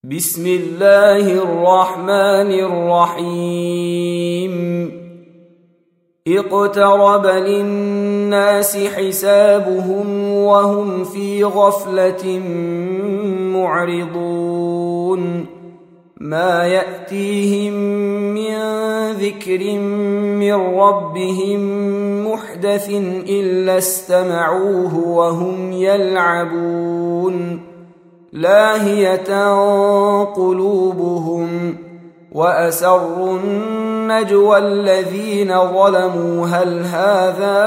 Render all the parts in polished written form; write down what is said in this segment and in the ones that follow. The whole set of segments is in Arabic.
بسم الله الرحمن الرحيم اقترب للناس حسابهم وهم في غفلة معرضون ما يأتيهم من ذكر من ربهم محدث إلا استمعوه وهم يلعبون لاهية قلوبهم وأسروا النجوى الذين ظلموا هل هذا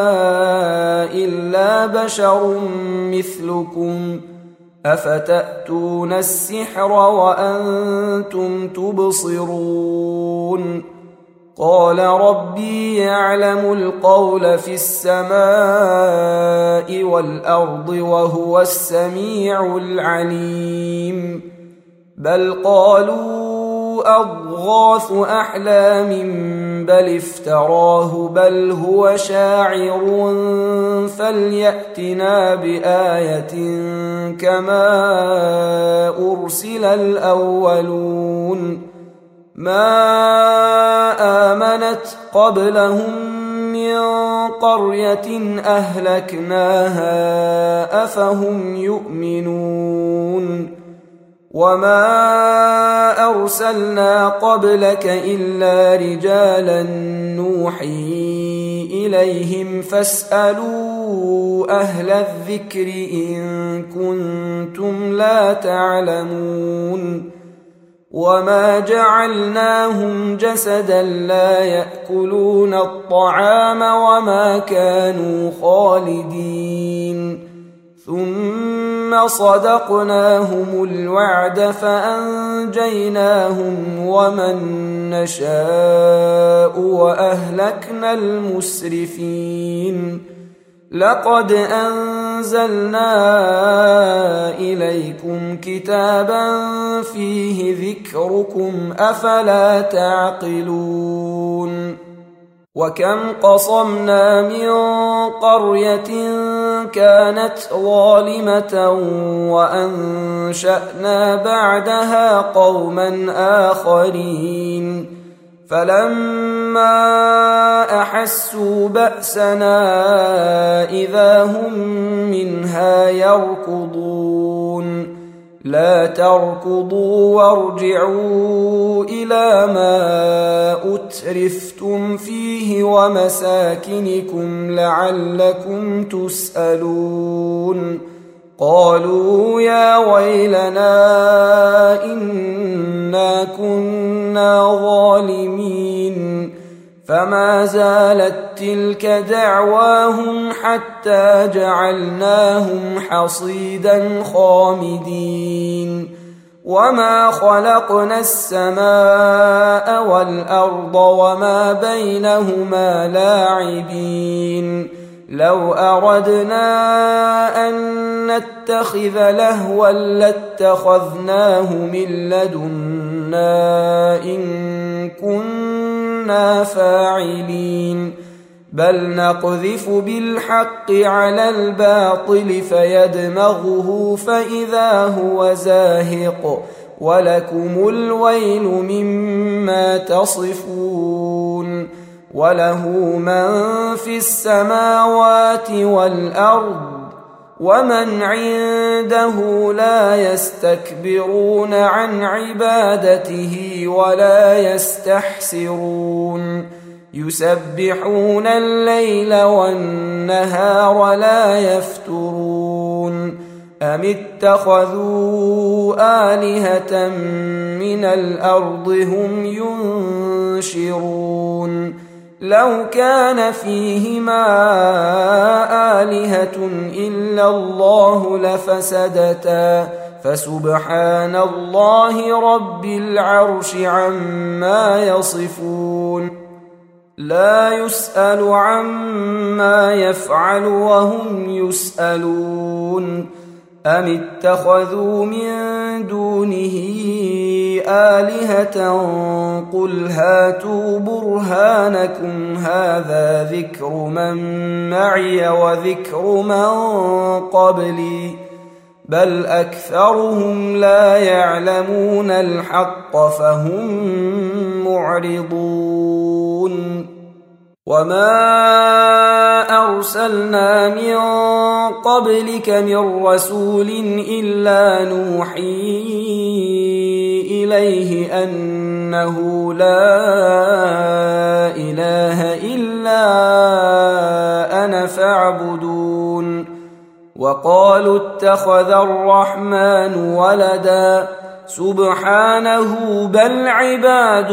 إلا بشر مثلكم أفتأتون السحر وأنتم تبصرون قال ربي يعلم القول في السماء والأرض وهو السميع العليم بل قالوا أضغاث أحلام بل افتراه بل هو شاعر فليأتنا بآية كما أرسل الأولون ما آمنت قبلهم من قرية أهلكناها أفهم يؤمنون وما أرسلنا قبلك إلا رجالا نوحي إليهم فاسألوا أهل الذكر إن كنتم لا تعلمون وما جعلناهم جسدا لا يأكلون الطعام وما كانوا خالدين ثم صدقناهم الوعد فأنجيناهم ومن نشاء وأهلكنا المسرفين لقد أنزلنا إليكم كتابا فيه ذكركم أفلا تعقلون وكم قصمنا من قرية كانت ظالمة وأنشأنا بعدها قوما آخرين فلما أحسوا بأسنا إذا هم منها يركضون لا تركضوا وارجعوا إلى ما أترفتم فيه ومساكنكم لعلكم تسألون قالوا يا ويلنا إنا كنا ظالمين فما زالت تلك دعواهم حتى جعلناهم حصيدا خامدين وما خلقنا السماء والأرض وما بينهما لاعبين لو أردنا أن نتخذ لهوا لاتخذناه من لدنا إن كنا فاعلين بل نقذف بالحق على الباطل فيدمغه فإذا هو زاهق ولكم الويل مما تصفون وله من في السماوات والأرض ومن عنده لا يستكبرون عن عبادته ولا يستحسرون يسبحون الليل والنهار لا يفترون أم اتخذوا آلهة من الأرض هم ينشرون لو كان فيهما آلهة إلا الله لفسدتا فسبحان الله رب العرش عما يصفون لا يسأل عما يفعل وهم يسألون أم اتخذوا من دونه آلهة قل هاتوا برهانكم هذا ذكر من معي وذكر من قبلي بل أكثرهم لا يعلمون الحق فهم معرضون وما أرسلنا من قبلك من رسول إلا نوحي إليه أنه لا إله إلا أنا فاعبدون وقالوا اتخذ الرحمن ولدا سبحانه بل عباد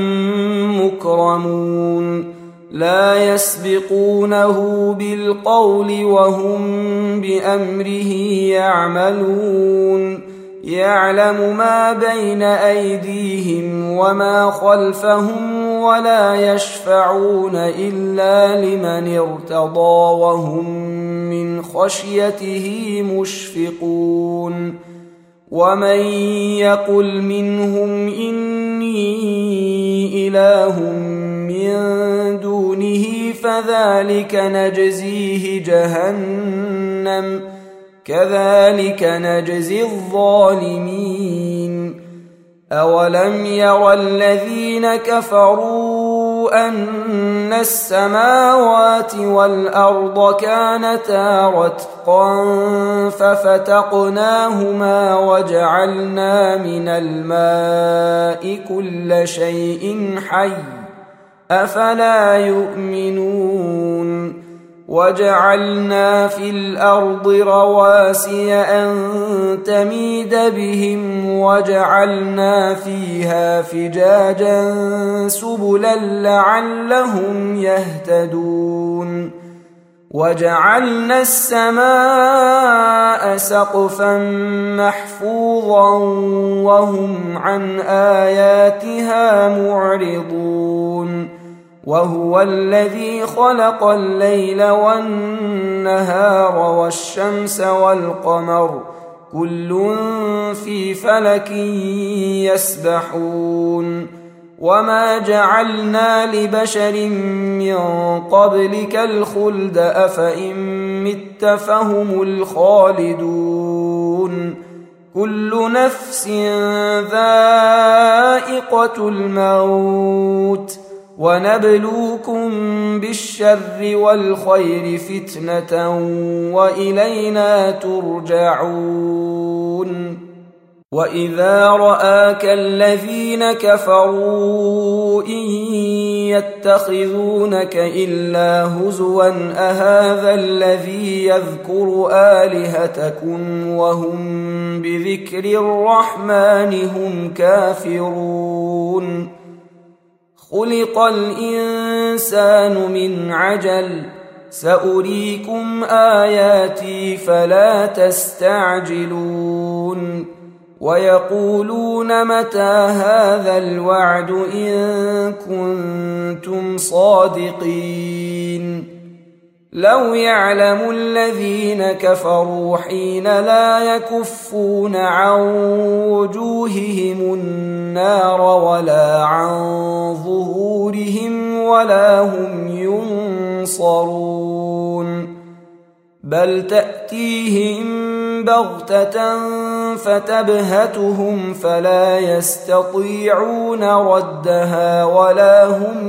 مكرمون لا يسبقونه بالقول وهم بأمره يعملون يعلم ما بين أيديهم وما خلفهم ولا يشفعون إلا لمن ارتضى وهم من خشيته مشفقون ومن يقل منهم إني إله من دونه فذلك نجزيه جهنم كذلك نجزي الظالمين أولم ير الذين كفروا أن السماوات والأرض كانتا رتقا ففتقناهما وجعلنا من الماء كل شيء حي أفلا يؤمنون وجعلنا في الأرض رواسي أن تميد بهم وجعلنا فيها فجاجا سبلا لعلهم يهتدون وجعلنا السماء سقفا محفوظا وهم عن آياتها معرضون وهو الذي خلق الليل والنهار والشمس والقمر كل في فلك يسبحون وما جعلنا لبشر من قبلك الخلد أفإن مت فهم الخالدون كل نفس ذائقة الموت ونبلوكم بالشر والخير فتنة وإلينا ترجعون وإذا رآك الذين كفروا إن يتخذونك إلا هزوا أهذا الذي يذكر آلهتكم وهم بذكر الرحمن هم كافرون خلق الإنسان من عجل سأريكم آياتي فلا تستعجلون ويقولون متى هذا الوعد إن كنتم صادقين لو يعلم الذين كفروا حين لا يكفون عن وجوههم النار ولا عن ظهورهم ولا هم ينصرون بل تأتيهم بغتة فتبهتهم فلا يستطيعون ردها ولا هم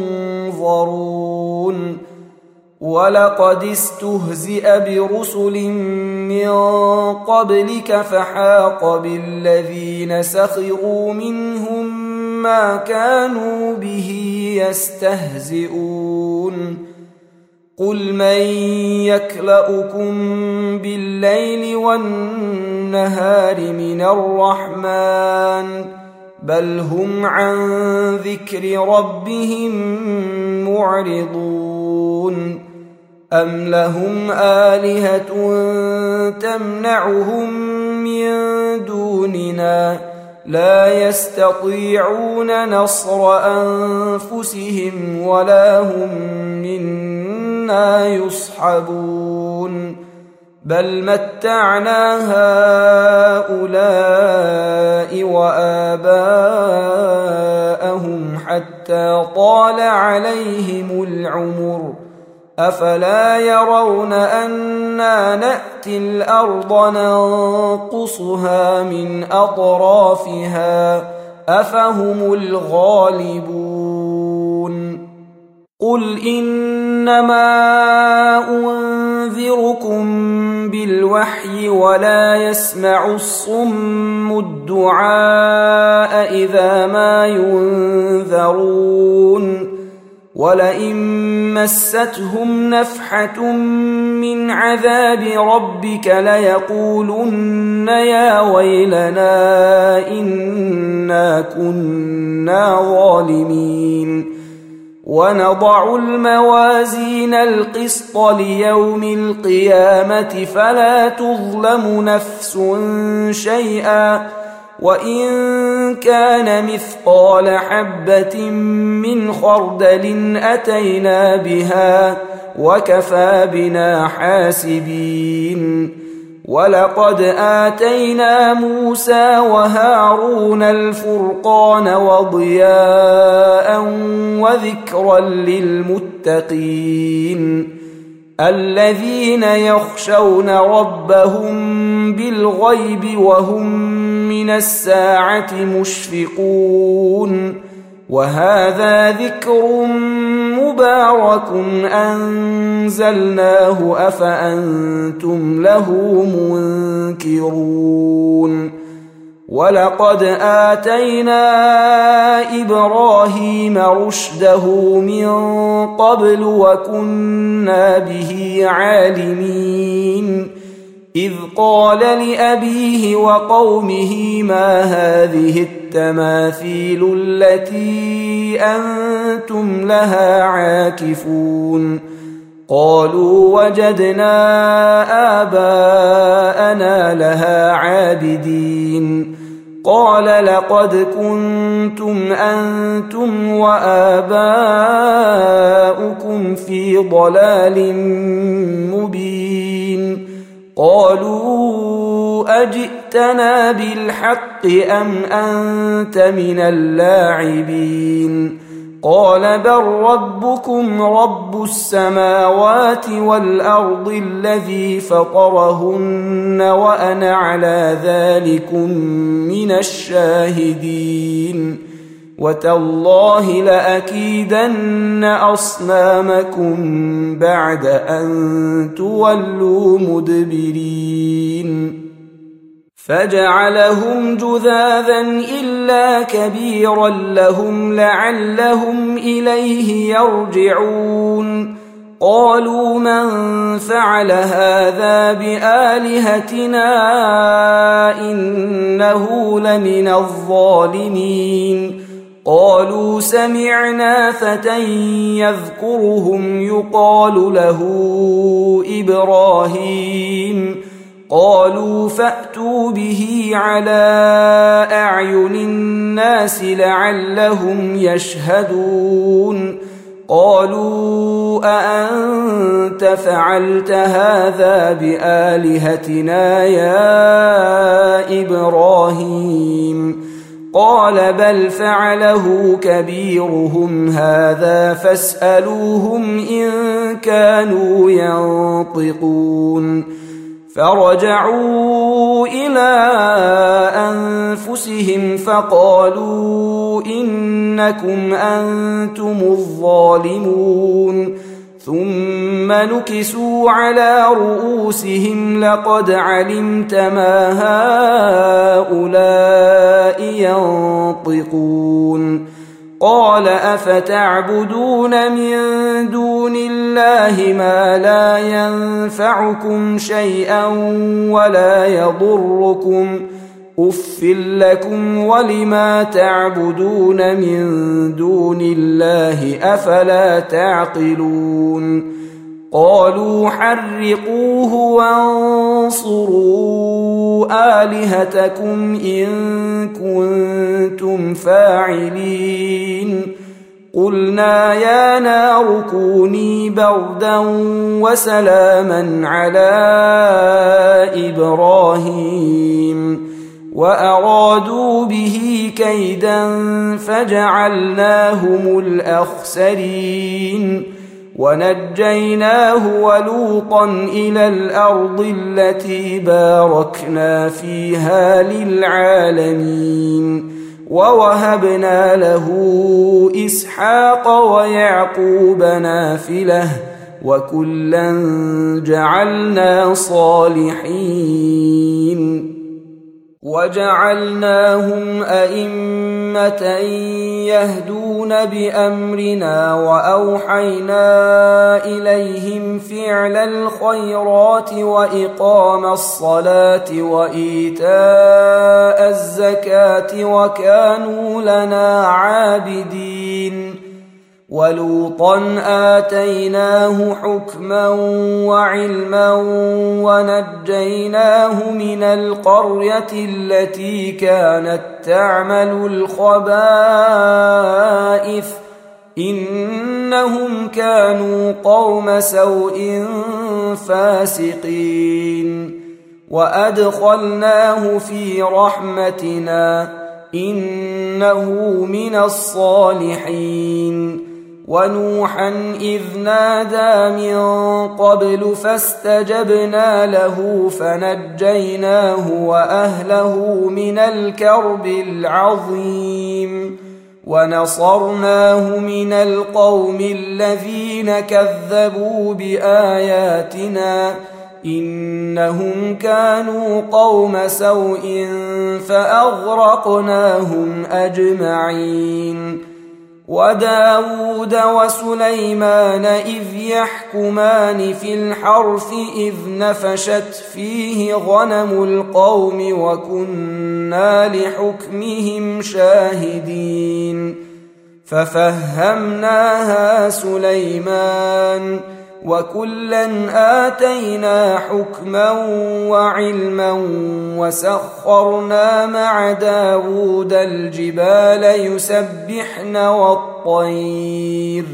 ينظرون ولقد استهزئ برسل من قبلك فحاق بالذين سخروا منهم ما كانوا به يستهزئون قل من يكلؤكم بالليل والنهار من الرحمن بل هم عن ذكر ربهم معرضون أم لهم آلهة تمنعهم من دوننا لا يستطيعون نصر أنفسهم ولا هم منا يصحبون بل متعنا هؤلاء وآباءهم حتى طال عليهم العمر أفلا يرون أنا نأتي الأرض ننقصها من أطرافها أفهم الغالبون قل إنما أنذركم بالوحي ولا يسمع الصم الدعاء إذا ما ينذرون ولئن مستهم نفحة من عذاب ربك ليقولن يا ويلنا إنا كنا ظالمين ونضع الموازين القسط ليوم القيامة فلا تظلم نفس شيئا وإن كان مثقال حبة من خردل أتينا بها وكفى بنا حاسبين ولقد آتينا موسى وهارون الفرقان وضياء وذكرا للمتقين الذين يخشون ربهم بالغيب وهم من الساعة مشفقون وهذا ذكر مبارك أنزلناه أفأنتم له منكرون ولقد آتينا إبراهيم رشده من قبل وكنا به عالمين إذ قال لأبيه وقومه ما هذه التماثيل التي أنتم لها عاكفون قالوا وجدنا آباءنا لها عابدين قال لقد كنتم أنتم وآباؤكم في ضلال مبين قالوا أجئتنا بالحق أم أنت من اللاعبين قال بل ربكم رب السماوات والأرض الذي فطرهن وأنا على ذلكم من الشاهدين وتالله لأكيدن أصنامكم بعد أن تولوا مدبرين فجعلهم جذاذا إلا كبيرا لهم لعلهم إليه يرجعون قالوا من فعل هذا بآلهتنا إنه لمن الظالمين قالوا سمعنا فتى يذكرهم يقال له إبراهيم قالوا فأتوا به على أعين الناس لعلهم يشهدون قالوا أأنت فعلت هذا بآلهتنا يا إبراهيم قال بل فعله كبيرهم هذا فاسألوهم إن كانوا ينطقون فرجعوا إلى أنفسهم فقالوا إنكم أنتم الظالمون ثم نكسوا على رؤوسهم لقد علمت ما هؤلاء ينطقون قال أفتعبدون من دون الله ما لا ينفعكم شيئا ولا يضركم أف لكم ولما تعبدون من دون الله أفلا تعقلون قالوا حرقوه وانصروا آلهتكم إن كنتم فاعلين قلنا يا نار كوني بردا وسلاما على إبراهيم وأرادوا به كيدا فجعلناهم الأخسرين ونجيناه ولوطا إلى الأرض التي باركنا فيها للعالمين ووهبنا له إسحاق ويعقوب نافلة وكلا جعلنا صالحين وجعلناهم أئمة يهدون بأمرنا وأوحينا إليهم فعل الخيرات وإقام الصلاة وإيتاء الزكاة وكانوا لنا عابدين ولوطا آتيناه حكما وعلما ونجيناه من القرية التي كانت تعمل الخبائث إنهم كانوا قوم سوء فاسقين وأدخلناه في رحمتنا إنه من الصالحين ونوحا إذ نادى من قبل فاستجبنا له فنجيناه وأهله من الكرب العظيم ونصرناه من القوم الذين كذبوا بآياتنا إنهم كانوا قوم سوء فأغرقناهم أجمعين وداود وسليمان إذ يحكمان في الحرث إذ نفشت فيه غنم القوم وكنا لحكمهم شاهدين ففهمناها سليمان وكلا آتينا حكما وعلما وسخرنا مع داود الجبال يسبحن والطير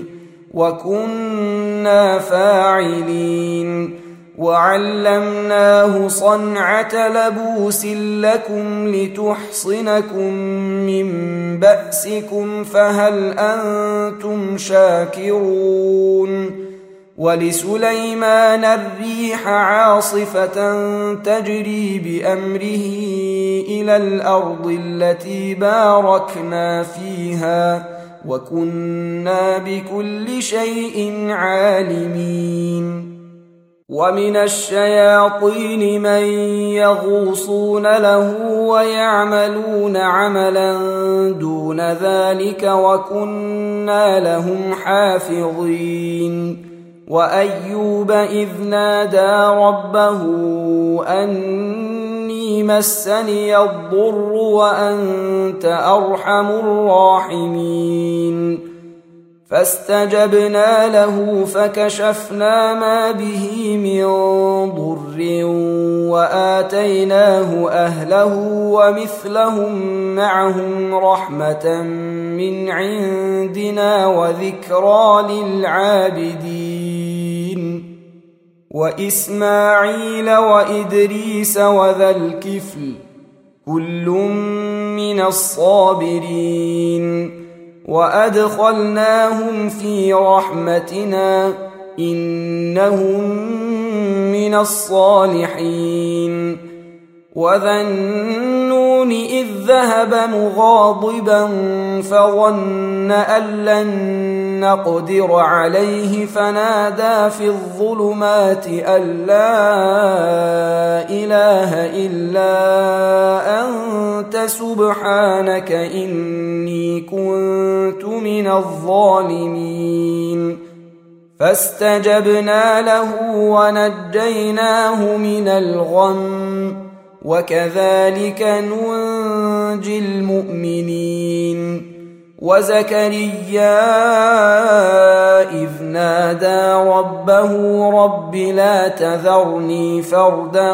وكنا فاعلين وعلمناه صنعة لبوس لكم لتحصنكم من بأسكم فهل أنتم شاكرون ولسليمان الريح عاصفة تجري بأمره إلى الأرض التي باركنا فيها وكنا بكل شيء عالمين ومن الشياطين من يغوصون له ويعملون عملا دون ذلك وكنا لهم حافظين وأيوب إذ نادى ربه أني مسني الضر وأنت أرحم الراحمين فاستجبنا له فكشفنا ما به من ضر وآتيناه أهله ومثلهم معهم رحمة من عندنا وذكرى للعابدين وإسماعيل وإدريس وذا الكفل كل من الصابرين وأدخلناهم في رحمتنا إنهم من الصالحين وذا النون إذ ذهب مغاضبا فظن أن لن نقدر عليه فنادى في الظلمات أن لا إله إلا أنت سبحانك إني كنت من الظالمين فاستجبنا له ونجيناه من الغم وكذلك ننجي المؤمنين وزكريا إذ نادى ربه رب لا تذرني فردا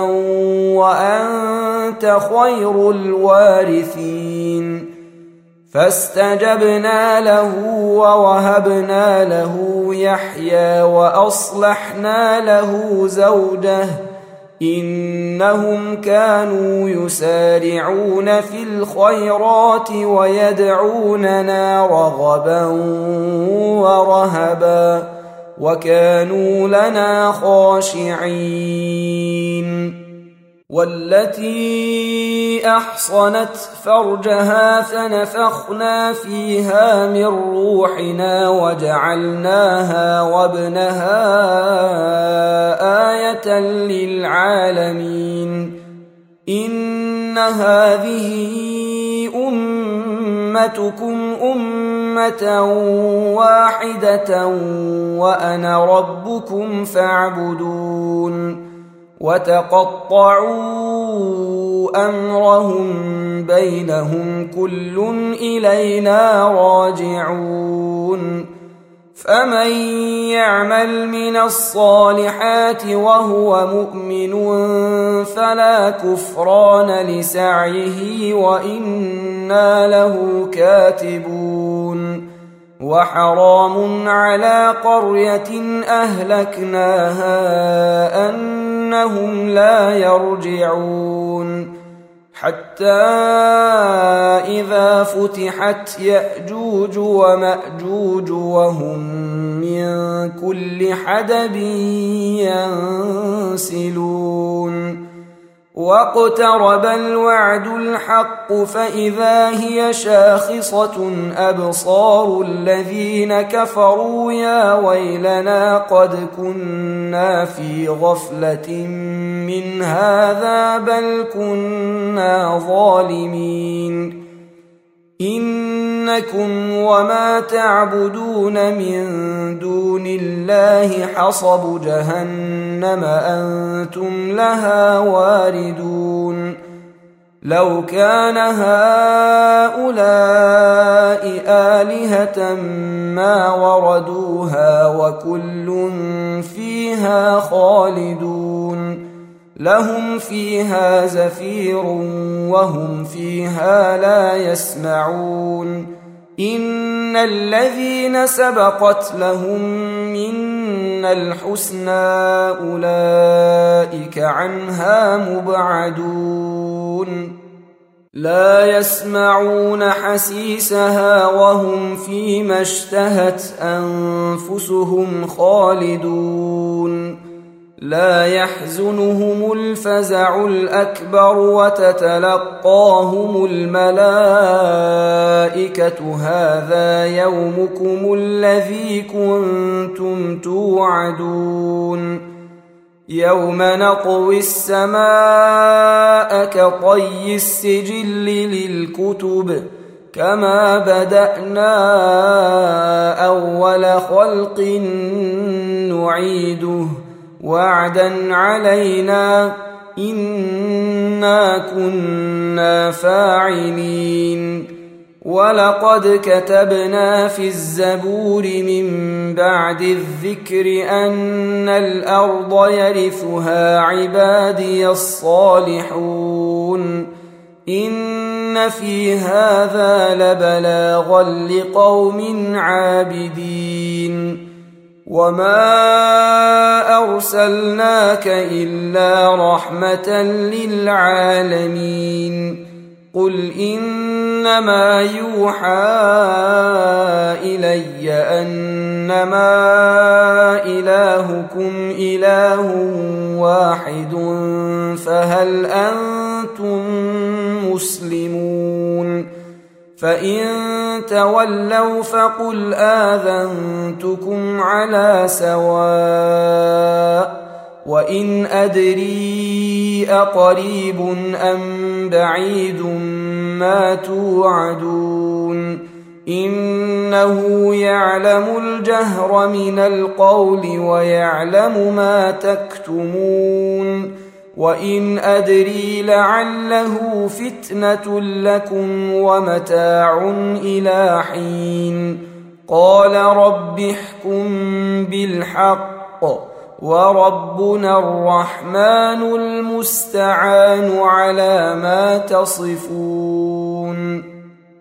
وأنت خير الوارثين فاستجبنا له ووهبنا له يحيى وأصلحنا له زوجه إنهم كانوا يسارعون في الخيرات ويدعوننا رغبا ورهبا وكانوا لنا خاشعين. والتي أحصنت فرجها فنفخنا فيها من روحنا وجعلناها وابنها آية للعالمين. إن هذه أمتكم أمة واحدة وأنا ربكم فاعبدون. وتقطعوا أمرهم بينهم كل إلينا راجعون. فمن يعمل من الصالحات وهو مؤمن فلا كفران لسعيه وإنا له كاتبون. وحرام على قرية أهلكناها أنهم لا يرجعون. حتى إذا فتحت يأجوج ومأجوج وهم من كل حدب ينسلون. واقترب الوعد الحق فإذا هي شاخصة أبصار الذين كفروا يا ويلنا قد كنا في غفلة من هذا بل كنا ظالمين. إنكم وما تعبدون من دون الله حصب جهنم أنتم لها واردون. لو كان هؤلاء آلهة ما وردوها وكل فيها خالدون. لهم فيها زفير وهم فيها لا يسمعون. إن الذين سبقت لهم منا الحسنى أولئك عنها مبعدون. لا يسمعون حسيسها وهم فيما اشتهت أنفسهم خالدون. لا يحزنهم الفزع الأكبر وتتلقاهم الملائكة هذا يومكم الذي كنتم توعدون. يوم نطوي السماء كطي السجل للكتب كما بدأنا أول خلق نعيده وعدا علينا إنا كنا فاعلين. ولقد كتبنا في الزبور من بعد الذكر أن الأرض يرثها عبادي الصالحون. إن في هذا لبلاغا لقوم عابدين. وما أرسلناك إلا رحمة للعالمين. قل إنما يوحى إلي أنما إلهكم إله واحد فهل أنتم مسلمون؟ فإن تولوا فقل آذنتكم على سواء. وإن أدري أقريب أم بعيد ما توعدون إنه يعلم الجهر من القول ويعلم ما تكتمون. وإن أدري لعله فتنة لكم ومتاع إلى حين. قال رب احكم بالحق وربنا الرحمن المستعان على ما تصفون.